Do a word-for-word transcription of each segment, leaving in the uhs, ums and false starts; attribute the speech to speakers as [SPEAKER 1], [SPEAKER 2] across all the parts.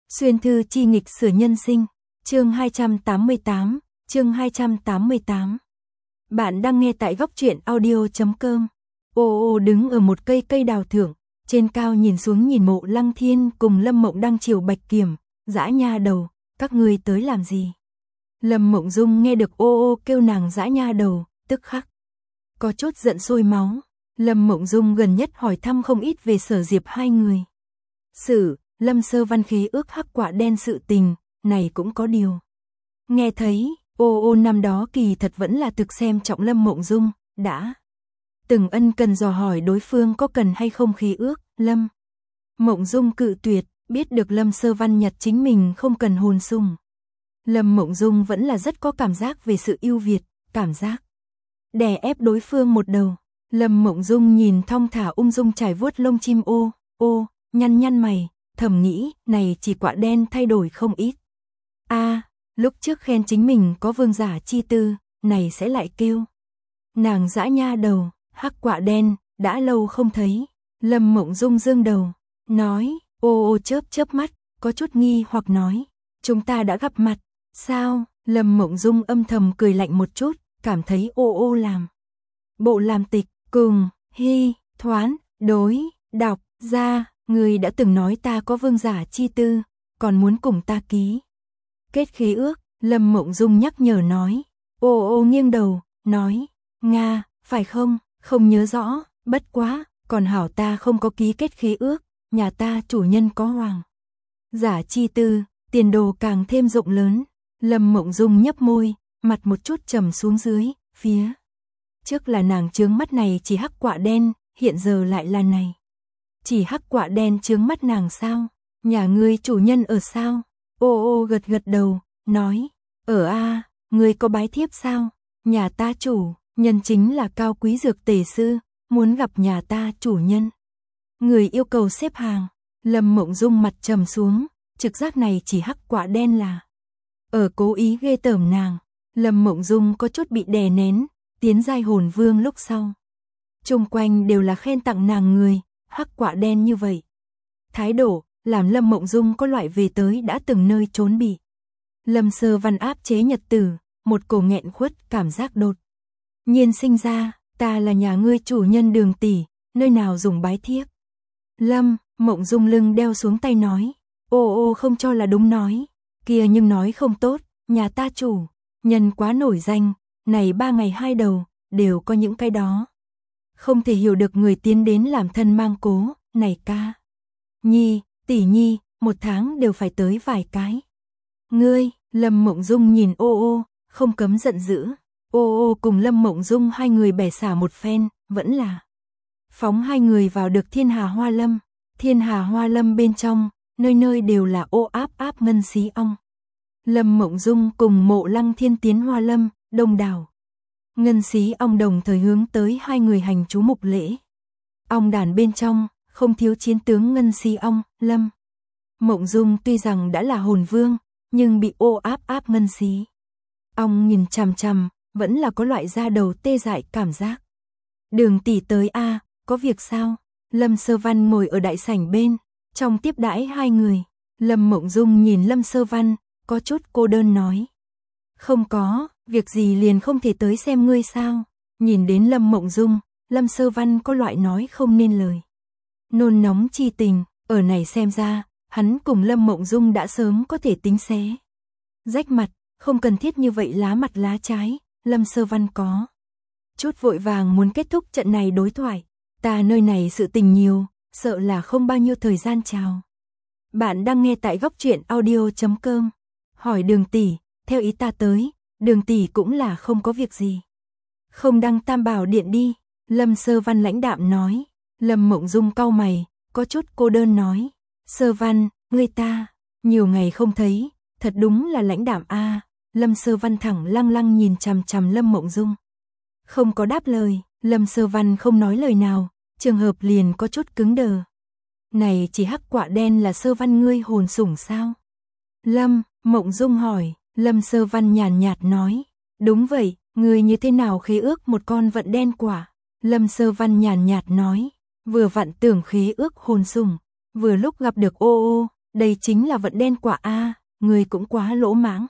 [SPEAKER 1] Xuyên thư chi nghịch sửa nhân sinh, chương hai trăm tám mươi tám, chương hai trăm tám mươi tám. Bạn đang nghe tại góc truyện audio chấm com. Ô ô đứng ở một cây cây đào thượng, trên cao nhìn xuống nhìn Mộ Lăng Thiên cùng Lâm Mộng đang chiều Bạch Kiểm, dã nha đầu, các ngươi tới làm gì? Lâm Mộng Dung nghe được ô ô kêu nàng dã nha đầu, tức khắc có chút giận sôi máu. Lâm Mộng Dung gần nhất hỏi thăm không ít về Sở Diệp hai người. Sự, Lâm Sơ Văn khí ước hắc quả đen sự tình, này cũng có điều. Nghe thấy, ô ô năm đó kỳ thật vẫn là thực xem trọng Lâm Mộng Dung, đã từng ân cần dò hỏi đối phương có cần hay không khí ước. Lâm Mộng Dung cự tuyệt, biết được Lâm Sơ Văn nhặt chính mình không cần hồn sung. Lâm Mộng Dung vẫn là rất có cảm giác về sự ưu việt, cảm giác đè ép đối phương một đầu. Lâm Mộng Dung nhìn thong thả ung dung trải vuốt lông chim ô, ô, nhăn nhăn mày, thầm nghĩ, này chỉ quả đen thay đổi không ít. A, à, lúc trước khen chính mình có vương giả chi tư, này sẽ lại kêu nàng dã nha đầu, hắc quả đen, đã lâu không thấy. Lâm Mộng Dung dương đầu, nói, ô ô chớp chớp mắt, có chút nghi hoặc nói, chúng ta đã gặp mặt, sao? Lâm Mộng Dung âm thầm cười lạnh một chút, cảm thấy ô ô làm bộ làm tịch, cùng, hy, thoán, đối, đọc, ra, người đã từng nói ta có vương giả chi tư, còn muốn cùng ta ký kết khí ước. Lâm Mộng Dung nhắc nhở nói, ô ô nghiêng đầu, nói, Nga, phải không, không nhớ rõ, bất quá, còn hảo ta không có ký kết khí ước, nhà ta chủ nhân có hoàng giả chi tư, tiền đồ càng thêm rộng lớn. Lâm Mộng Dung nhấp môi, mặt một chút trầm xuống dưới, phía trước là nàng chướng mắt này chỉ hắc quả đen, hiện giờ lại là này chỉ hắc quả đen chướng mắt nàng sao? Nhà ngươi chủ nhân ở sao? Ô ô gật gật đầu, nói, ở a, à, ngươi có bái thiếp sao? Nhà ta chủ nhân chính là cao quý dược tề sư, muốn gặp nhà ta chủ nhân. Người yêu cầu xếp hàng. Lâm Mộng Dung mặt trầm xuống, trực giác này chỉ hắc quả đen là ở cố ý ghê tởm nàng. Lâm Mộng Dung có chút bị đè nén, tiến giai hồn vương lúc sau. Chung quanh đều là khen tặng nàng người, hắc quả đen như vậy. Thái độ, làm Lâm Mộng Dung có loại về tới đã từng nơi trốn bị Lâm Sơ Văn áp chế nhật tử, một cổ nghẹn khuất cảm giác đột nhiên sinh ra, ta là nhà ngươi chủ nhân Đường tỷ, nơi nào dùng bái thiếp. Lâm Mộng Dung lưng đeo xuống tay nói, ô ô không cho là đúng nói, kia nhưng nói không tốt, nhà ta chủ nhân quá nổi danh, này ba ngày hai đầu, đều có những cái đó không thể hiểu được người tiến đến làm thân mang cố, này ca nhi, tỷ nhi, một tháng đều phải tới vài cái. Ngươi, Lâm Mộng Dung nhìn ô ô, không cấm giận dữ. Ô ô cùng Lâm Mộng Dung hai người bẻ xả một phen, vẫn là phóng hai người vào được Thiên Hà Hoa Lâm. Thiên Hà Hoa Lâm bên trong, nơi nơi đều là ô áp áp ngân xí ong. Lâm Mộng Dung cùng Mộ Lăng Thiên tiến Hoa Lâm, đông đảo ngân xí ong đồng thời hướng tới hai người hành chú mục lễ. Ong đàn bên trong, không thiếu chiến tướng ngân xí ong. Lâm Mộng Dung tuy rằng đã là hồn vương, nhưng bị ô áp áp ngân xí ong nhìn chằm chằm, vẫn là có loại da đầu tê dại cảm giác. Đường tỷ tới a, à, có việc sao? Lâm Sơ Văn ngồi ở đại sảnh bên, trong tiếp đãi hai người. Lâm Mộng Dung nhìn Lâm Sơ Văn, có chút cô đơn nói, không có, việc gì liền không thể tới xem ngươi sao? Nhìn đến Lâm Mộng Dung, Lâm Sơ Văn có loại nói không nên lời nôn nóng chi tình, ở này xem ra, hắn cùng Lâm Mộng Dung đã sớm có thể tính xé rách mặt, không cần thiết như vậy lá mặt lá trái. Lâm Sơ Văn có chút vội vàng muốn kết thúc trận này đối thoại, ta nơi này sự tình nhiều, sợ là không bao nhiêu thời gian. Chào. Bạn đang nghe tại góc truyện audio chấm com. Hỏi Đường tỷ, theo ý ta tới, Đường tỷ cũng là không có việc gì. Không đăng Tam Bảo Điện đi. Lâm Sơ Văn lãnh đạm nói. Lâm Mộng Dung cau mày, có chút cô đơn nói, Sơ Văn, ngươi ta nhiều ngày không thấy, thật đúng là lãnh đạm a. À. Lâm Sơ Văn thẳng lăng lăng nhìn chằm chằm Lâm Mộng Dung, không có đáp lời. Lâm Sơ Văn không nói lời nào, trường hợp liền có chút cứng đờ. Này chỉ hắc quả đen là Sơ Văn ngươi hồn sủng sao? Lâm Mộng Dung hỏi. Lâm Sơ Văn nhàn nhạt nói, đúng vậy, ngươi như thế nào khế ước một con vận đen quả? Lâm Sơ Văn nhàn nhạt nói, vừa vặn tưởng khế ước hồn sủng, vừa lúc gặp được ô ô, đây chính là vận đen quả a, người cũng quá lỗ mãng.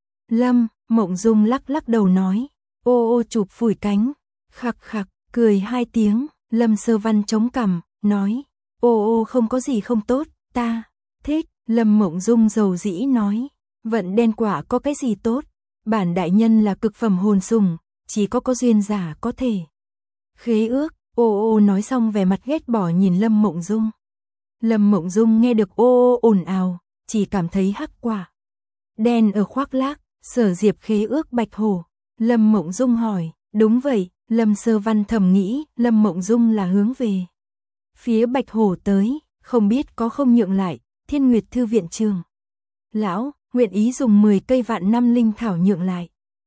[SPEAKER 1] Lâm Mộng Dung lắc lắc đầu nói, ô ô chụp phủi cánh, khặc khặc, cười hai tiếng. Lâm Sơ Văn chống cằm, nói, ô ô không có gì không tốt, ta thích. Lâm Mộng Dung dầu dĩ nói, vận đen quả có cái gì tốt, bản đại nhân là cực phẩm hồn sùng, chỉ có có duyên giả có thể khế ước. Ô ô nói xong vẻ mặt ghét bỏ nhìn Lâm Mộng Dung. Lâm Mộng Dung nghe được ô ô ồn ào, chỉ cảm thấy hắc quả đen ở khoác lác. Sở Diệp khế ước bạch hổ. Lâm Mộng Dung hỏi, đúng vậy. Lâm Sơ Văn thầm nghĩ, Lâm Mộng Dung là hướng về phía bạch hổ tới, không biết có không nhượng lại. Thiên Nguyệt Thư viện trường lão nguyện ý dùng mười cây vạn năm linh thảo nhượng lại.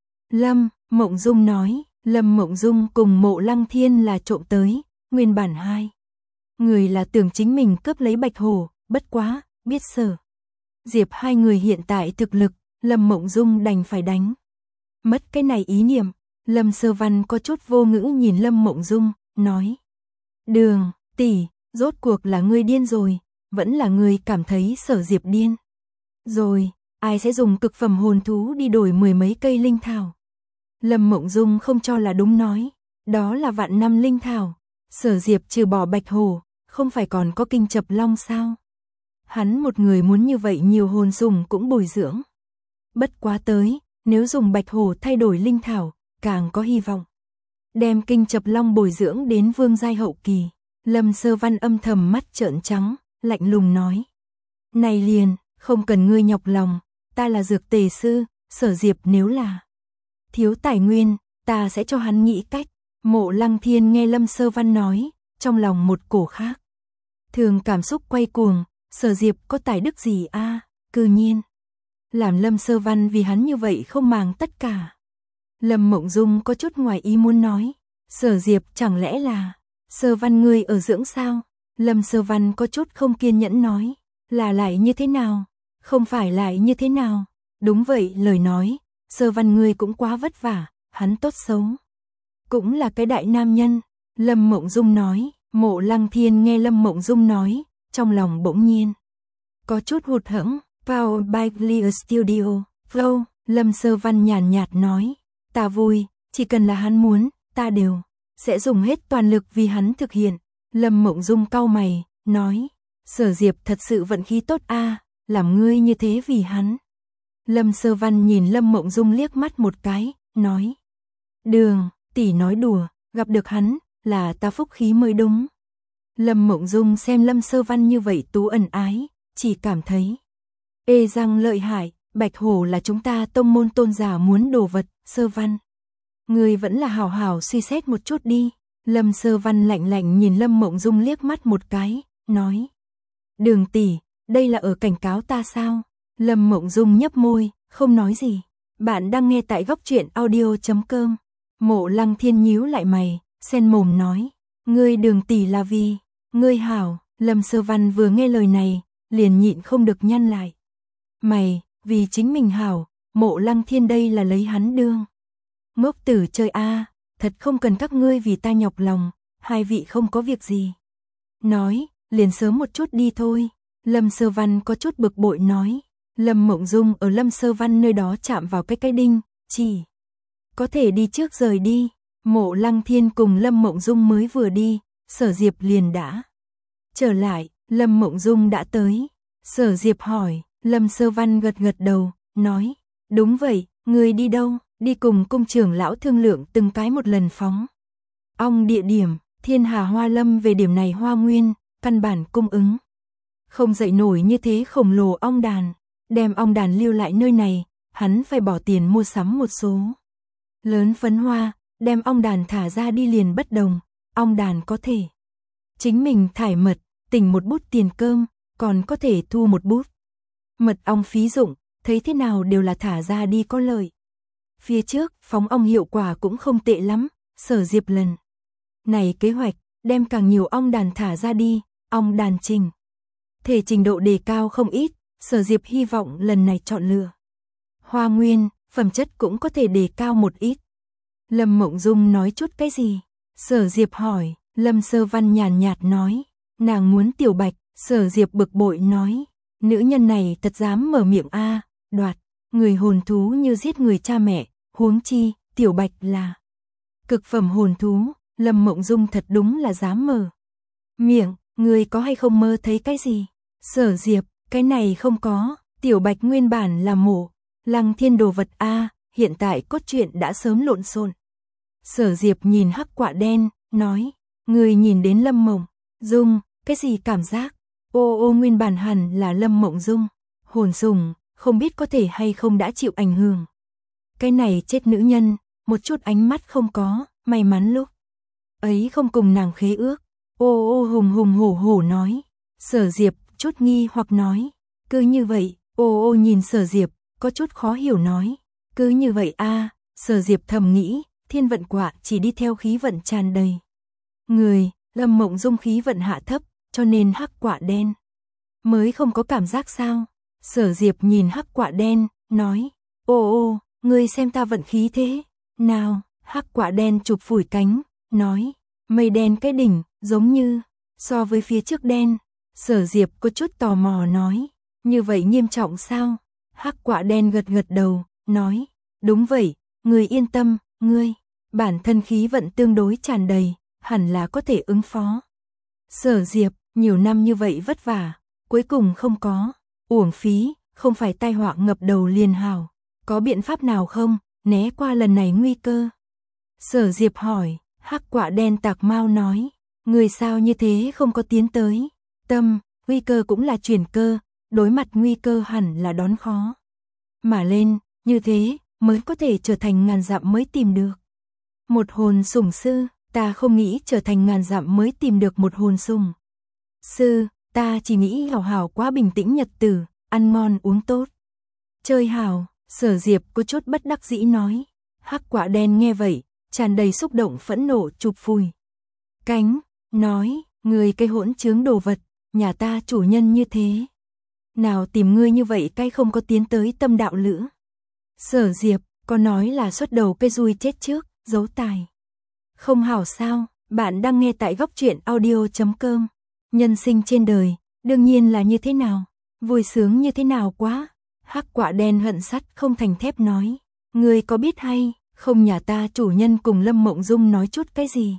[SPEAKER 1] Lâm Mộng Dung nói, Lâm Mộng Dung cùng Mộ Lăng Thiên là trộm tới, nguyên bản hai người là tưởng chính mình cướp lấy bạch hổ, bất quá, biết Sở Diệp hai người hiện tại thực lực, Lâm Mộng Dung đành phải đánh mất cái này ý niệm. Lâm Sơ Văn có chút vô ngữ nhìn Lâm Mộng Dung, nói, Đường tỷ, rốt cuộc là ngươi điên rồi, vẫn là ngươi cảm thấy Sở Diệp điên rồi, ai sẽ dùng cực phẩm hồn thú đi đổi mười mấy cây linh thảo. Lâm Mộng Dung không cho là đúng nói, đó là vạn năm linh thảo, Sở Diệp trừ bỏ bạch hổ, không phải còn có kinh chập long sao? Hắn một người muốn như vậy nhiều hồn sùng cũng bồi dưỡng. Bất quá tới, nếu dùng bạch hổ thay đổi linh thảo, càng có hy vọng đem kinh chập long bồi dưỡng đến vương giai hậu kỳ. Lâm Sơ Văn âm thầm mắt trợn trắng, lạnh lùng nói, này liền, không cần ngươi nhọc lòng, ta là dược tề sư, Sở Diệp nếu là thiếu tài nguyên, ta sẽ cho hắn nghĩ cách. Mộ Lăng Thiên nghe Lâm Sơ Văn nói, trong lòng một cổ khác thường cảm xúc quay cuồng, Sở Diệp có tài đức gì a, à, cư nhiên làm Lâm Sơ Văn vì hắn như vậy không màng tất cả. Lâm Mộng Dung có chút ngoài ý muốn nói, Sở Diệp chẳng lẽ là Sơ Văn ngươi ở dưỡng sao? Lâm Sơ Văn có chút không kiên nhẫn nói, là lại như thế nào? Không phải lại như thế nào? Đúng vậy, lời nói, Sơ Văn ngươi cũng quá vất vả, hắn tốt xấu cũng là cái đại nam nhân. Lâm Mộng Dung nói. Mộ Lăng Thiên nghe Lâm Mộng Dung nói, trong lòng bỗng nhiên có chút hụt hẫng. Powered by Clear Studio, Flow. Lâm Sơ Văn nhàn nhạt nói, ta vui, chỉ cần là hắn muốn, ta đều sẽ dùng hết toàn lực vì hắn thực hiện. Lâm Mộng Dung cau mày, nói, Sở Diệp thật sự vận khí tốt a, à, làm ngươi như thế vì hắn. Lâm Sơ Văn nhìn Lâm Mộng Dung liếc mắt một cái, nói, Đường tỷ nói đùa, gặp được hắn là ta phúc khí mới đúng. Lâm Mộng Dung xem Lâm Sơ Văn như vậy tú ẩn ái, chỉ cảm thấy ê răng lợi hại. Bạch hổ là chúng ta tông môn tôn giả muốn đồ vật. Sơ Văn, người vẫn là hảo hảo suy xét một chút đi. Lâm Sơ Văn lạnh lạnh nhìn Lâm Mộng Dung liếc mắt một cái, nói, Đường tỷ, đây là ở cảnh cáo ta sao? Lâm Mộng Dung nhấp môi, không nói gì. Bạn đang nghe tại góc truyện audio chấm com. Mộ Lăng Thiên nhíu lại mày, sen mồm nói, ngươi Đường tỷ là vì ngươi hảo. Lâm Sơ Văn vừa nghe lời này, liền nhịn không được nhăn lại mày, vì chính mình hảo. Mộ Lăng Thiên đây là lấy hắn đương ngốc tử chơi a, à, thật không cần các ngươi vì ta nhọc lòng, hai vị không có việc gì nói, liền sớm một chút đi thôi. Lâm Sơ Văn có chút bực bội nói. Lâm Mộng Dung ở Lâm Sơ Văn nơi đó chạm vào cái cái đinh, chỉ có thể đi trước rời đi. Mộ Lăng Thiên cùng Lâm Mộng Dung mới vừa đi, Sở Diệp liền đã trở lại. Lâm Mộng Dung đã tới. Sở Diệp hỏi. Lâm Sơ Văn gật gật đầu, nói, đúng vậy, người đi đâu? Đi cùng cung trưởng lão thương lượng từng cái một lần phóng ong địa điểm. Thiên Hà Hoa Lâm về điểm này hoa nguyên, căn bản cung ứng không dậy nổi như thế khổng lồ ong đàn. Đem ong đàn lưu lại nơi này, hắn phải bỏ tiền mua sắm một số lớn phấn hoa. Đem ong đàn thả ra đi liền bất đồng. Ong đàn có thể chính mình thải mật, tỉnh một bút tiền cơm, còn có thể thu một bút mật ong phí dụng, thấy thế nào đều là thả ra đi có lợi. Phía trước, phóng ong hiệu quả cũng không tệ lắm. Sở Diệp lần này kế hoạch, đem càng nhiều ong đàn thả ra đi, ong đàn trình thể trình độ đề cao không ít. Sở Diệp hy vọng lần này chọn lựa hoa nguyên, phẩm chất cũng có thể đề cao một ít. Lâm Mộng Dung nói chút cái gì? Sở Diệp hỏi. Lâm Sơ Văn nhàn nhạt nói, nàng muốn Tiểu Bạch. Sở Diệp bực bội nói, nữ nhân này thật dám mở miệng a, đoạt, người hồn thú như giết người cha mẹ, huống chi, Tiểu Bạch là cực phẩm hồn thú, Lâm Mộng Dung thật đúng là dám mở miệng, người có hay không mơ thấy cái gì? Sở Diệp, cái này không có, Tiểu Bạch nguyên bản là mộ Lăng Thiên đồ vật a, hiện tại cốt truyện đã sớm lộn xộn. Sở Diệp nhìn hắc quạ đen, nói, người nhìn đến Lâm Mộng Dung, cái gì cảm giác? Ô ô nguyên bản hẳn là Lâm Mộng Dung, hồn sùng, không biết có thể hay không đã chịu ảnh hưởng. Cái này chết nữ nhân, một chút ánh mắt không có, may mắn lúc ấy không cùng nàng khế ước. Ô ô hùng hùng hổ hổ nói. Sở Diệp chút nghi hoặc nói, cứ như vậy. Ô ô nhìn Sở Diệp, có chút khó hiểu nói, cứ như vậy a. Sở Diệp thầm nghĩ, thiên vận quạ chỉ đi theo khí vận tràn đầy người, Lâm Mộng Dung khí vận hạ thấp, cho nên hắc quạ đen mới không có cảm giác sao? Sở Diệp nhìn hắc quạ đen, nói, ô ô, ngươi xem ta vận khí thế nào? Hắc quạ đen chụp phủi cánh, nói, mây đen cái đỉnh, giống như so với phía trước đen. Sở Diệp có chút tò mò nói, như vậy nghiêm trọng sao? Hắc quạ đen gật gật đầu, nói, đúng vậy, ngươi yên tâm, ngươi bản thân khí vận tương đối tràn đầy, hẳn là có thể ứng phó. Sở Diệp, nhiều năm như vậy vất vả, cuối cùng không có uổng phí, không phải tai họa ngập đầu liền hảo, có biện pháp nào không, né qua lần này nguy cơ? Sở Diệp hỏi. Hắc quạ đen tạc mau nói, người sao như thế không có tiến tới tâm, nguy cơ cũng là chuyển cơ, đối mặt nguy cơ hẳn là đón khó mà lên, như thế mới có thể trở thành ngàn dặm mới tìm được một hồn sủng sư. Ta không nghĩ trở thành ngàn dặm mới tìm được một hồn sủng sư, ta chỉ nghĩ hảo hảo quá bình tĩnh nhật tử, ăn ngon uống tốt, chơi hảo. Sở Diệp có chút bất đắc dĩ nói. Hắc quạ đen nghe vậy, tràn đầy xúc động phẫn nộ chụp phủi cánh, nói, người cái hỗn trướng đồ vật, nhà ta chủ nhân như thế nào tìm ngươi như vậy cái không có tiến tới tâm đạo lữ. Sở Diệp, có nói là xuất đầu cây dùi chết trước, giấu tài không hảo sao? Bạn đang nghe tại góc truyện audio chấm com. Nhân sinh trên đời, đương nhiên là như thế nào, vui sướng như thế nào quá. Hắc quạ đen hận sắt không thành thép nói, ngươi có biết hay không nhà ta chủ nhân cùng Lâm Mộng Dung nói chút cái gì?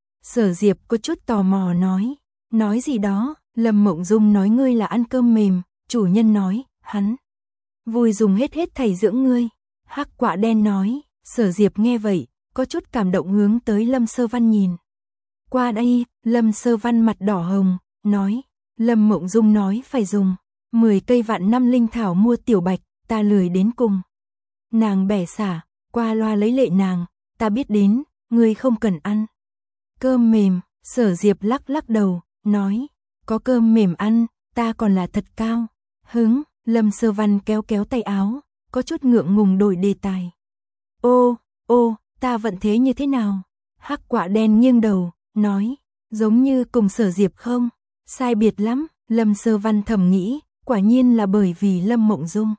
[SPEAKER 1] Sở Diệp có chút tò mò nói, nói gì đó? Lâm Mộng Dung nói ngươi là ăn cơm mềm, chủ nhân nói, hắn vui dùng hết hết thảy dưỡng ngươi. Hắc quạ đen nói. Sở Diệp nghe vậy, có chút cảm động hướng tới Lâm Sơ Văn nhìn qua đây. Lâm Sơ Văn mặt đỏ hồng, nói, Lâm Mộng Dung nói phải dùng mười cây vạn năm linh thảo mua Tiểu Bạch, ta lười đến cùng nàng bẻ xả, qua loa lấy lệ nàng, ta biết đến, ngươi không cần ăn cơm mềm. Sở Diệp lắc lắc đầu, nói, có cơm mềm ăn, ta còn là thật cao hứng. Lâm Sơ Văn kéo kéo tay áo, có chút ngượng ngùng đổi đề tài. Ô, ô, ta vận thế như thế nào? Hắc quạ đen nghiêng đầu, nói, giống như cùng Sở Diệp không sai biệt lắm. Lâm Sơ Văn thầm nghĩ, quả nhiên là bởi vì Lâm Mộng Dung.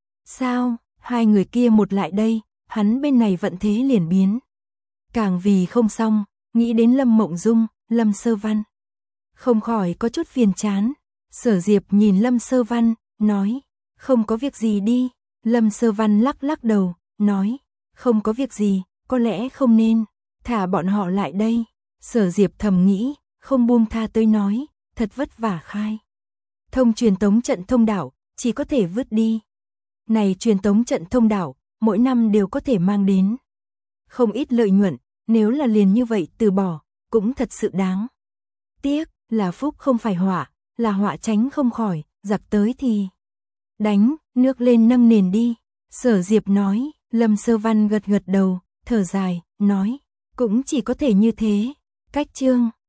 [SPEAKER 1] Sao, hai người kia một lại đây, hắn bên này vận thế liền biến càng vì không xong. Nghĩ đến Lâm Mộng Dung, Lâm Sơ Văn không khỏi có chút phiền chán. Sở Diệp nhìn Lâm Sơ Văn, nói, không có việc gì đi. Lâm Sơ Văn lắc lắc đầu, nói, không có việc gì, có lẽ không nên thả bọn họ lại đây. Sở Diệp thầm nghĩ, không buông tha tới nói, thật vất vả khai thông truyền tống trận thông đạo, chỉ có thể vứt đi. Này truyền tống trận thông đạo, mỗi năm đều có thể mang đến không ít lợi nhuận, nếu là liền như vậy từ bỏ, cũng thật sự đáng tiếc. Là phúc không phải họa, là họa tránh không khỏi, giặc tới thì đánh, nước lên nâng nền đi. Sở Diệp nói. Lâm Sơ Văn gật gật đầu, thở dài, nói, cũng chỉ có thể như thế. Cách chương